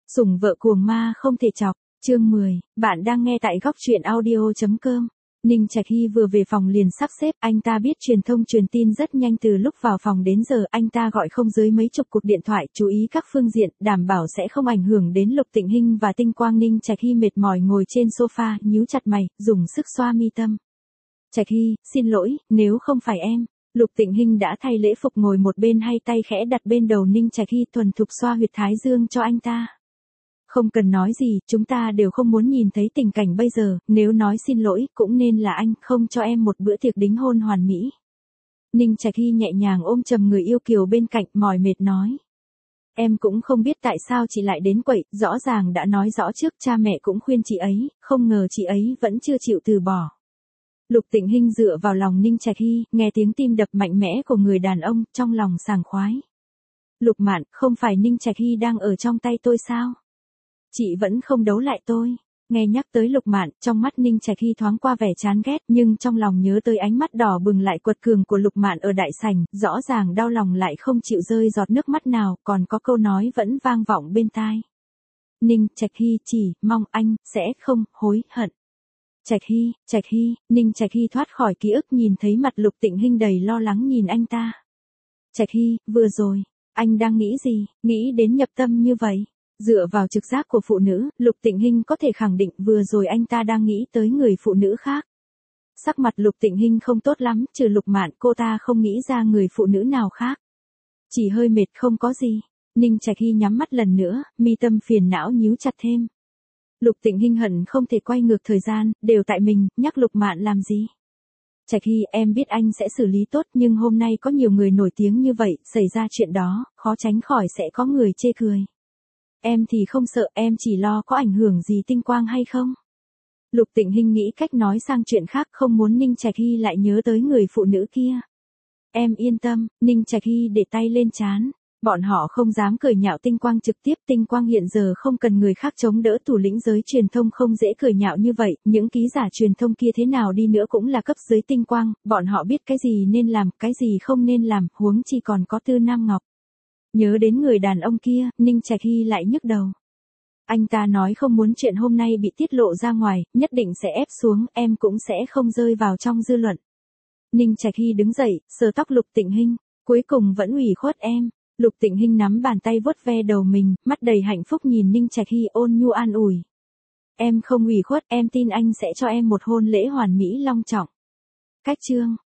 Sủng vợ cuồng ma không thể chọc, chương 10, bạn đang nghe tại góc truyện audio.com. Ninh Trạch Hy vừa về phòng liền sắp xếp, anh ta biết truyền thông truyền tin rất nhanh từ lúc vào phòng đến giờ, anh ta gọi không dưới mấy chục cuộc điện thoại, chú ý các phương diện, đảm bảo sẽ không ảnh hưởng đến Lục Tịnh Hinh và Tinh Quang. Ninh Trạch Hy mệt mỏi ngồi trên sofa, nhíu chặt mày, dùng sức xoa mi tâm. Trạch Hy, xin lỗi, nếu không phải em. Lục Tịnh Hinh đã thay lễ phục ngồi một bên, hay tay khẽ đặt bên đầu Ninh Trạch Hy, thuần thục xoa huyệt thái dương cho anh ta. Không cần nói gì, chúng ta đều không muốn nhìn thấy tình cảnh bây giờ, nếu nói xin lỗi, cũng nên là anh, không cho em một bữa tiệc đính hôn hoàn mỹ. Ninh Trạch Hy nhẹ nhàng ôm chầm người yêu kiều bên cạnh, mỏi mệt nói. Em cũng không biết tại sao chị lại đến quậy, rõ ràng đã nói rõ trước, cha mẹ cũng khuyên chị ấy, không ngờ chị ấy vẫn chưa chịu từ bỏ. Lục Tịnh Hinh dựa vào lòng Ninh Trạch Hy, nghe tiếng tim đập mạnh mẽ của người đàn ông, trong lòng sảng khoái. Lục Mạn, không phải Ninh Trạch Hy đang ở trong tay tôi sao? Chị vẫn không đấu lại tôi. Nghe nhắc tới Lục Mạn, trong mắt Ninh Trạch Hy thoáng qua vẻ chán ghét, nhưng trong lòng nhớ tới ánh mắt đỏ bừng lại quật cường của Lục Mạn ở đại sảnh, rõ ràng đau lòng lại không chịu rơi giọt nước mắt nào, còn có câu nói vẫn vang vọng bên tai. Ninh Trạch Hy chỉ mong anh sẽ không hối hận. Trạch Hy, Ninh Trạch Hy thoát khỏi ký ức, nhìn thấy mặt Lục Tịnh Hinh đầy lo lắng nhìn anh ta. Trạch Hy, vừa rồi, anh đang nghĩ gì, nghĩ đến nhập tâm như vậy? Dựa vào trực giác của phụ nữ, Lục Tịnh Hinh có thể khẳng định vừa rồi anh ta đang nghĩ tới người phụ nữ khác. Sắc mặt Lục Tịnh Hinh không tốt lắm, trừ Lục Mạn cô ta không nghĩ ra người phụ nữ nào khác. Chỉ hơi mệt không có gì. Ninh Trạch Hy nhắm mắt lần nữa, mi tâm phiền não nhíu chặt thêm. Lục Tịnh Hinh hận không thể quay ngược thời gian, đều tại mình, nhắc Lục Mạn làm gì. Trạch Hy, em biết anh sẽ xử lý tốt, nhưng hôm nay có nhiều người nổi tiếng như vậy, xảy ra chuyện đó, khó tránh khỏi sẽ có người chê cười. Em thì không sợ, em chỉ lo có ảnh hưởng gì Tinh Quang hay không. Lục Tịnh Hinh nghĩ cách nói sang chuyện khác, không muốn Ninh Trạch Hy lại nhớ tới người phụ nữ kia. Em yên tâm. Ninh Trạch Hy để tay lên trán. Bọn họ không dám cười nhạo Tinh Quang trực tiếp, Tinh Quang hiện giờ không cần người khác chống đỡ, thủ lĩnh giới truyền thông không dễ cười nhạo như vậy, những ký giả truyền thông kia thế nào đi nữa cũng là cấp dưới Tinh Quang, bọn họ biết cái gì nên làm, cái gì không nên làm, huống chi còn có Tư Nam Ngọc. Nhớ đến người đàn ông kia, Ninh Trạch Hy lại nhức đầu. Anh ta nói không muốn chuyện hôm nay bị tiết lộ ra ngoài, nhất định sẽ ép xuống, em cũng sẽ không rơi vào trong dư luận. Ninh Trạch Hy đứng dậy, sờ tóc Lục Tịnh Hinh, cuối cùng vẫn ủy khuất em. Lục Tịnh Hinh nắm bàn tay vuốt ve đầu mình, mắt đầy hạnh phúc nhìn Ninh Trạch Hy, ôn nhu an ủi. Em không ủy khuất, em tin anh sẽ cho em một hôn lễ hoàn mỹ long trọng. Cách chương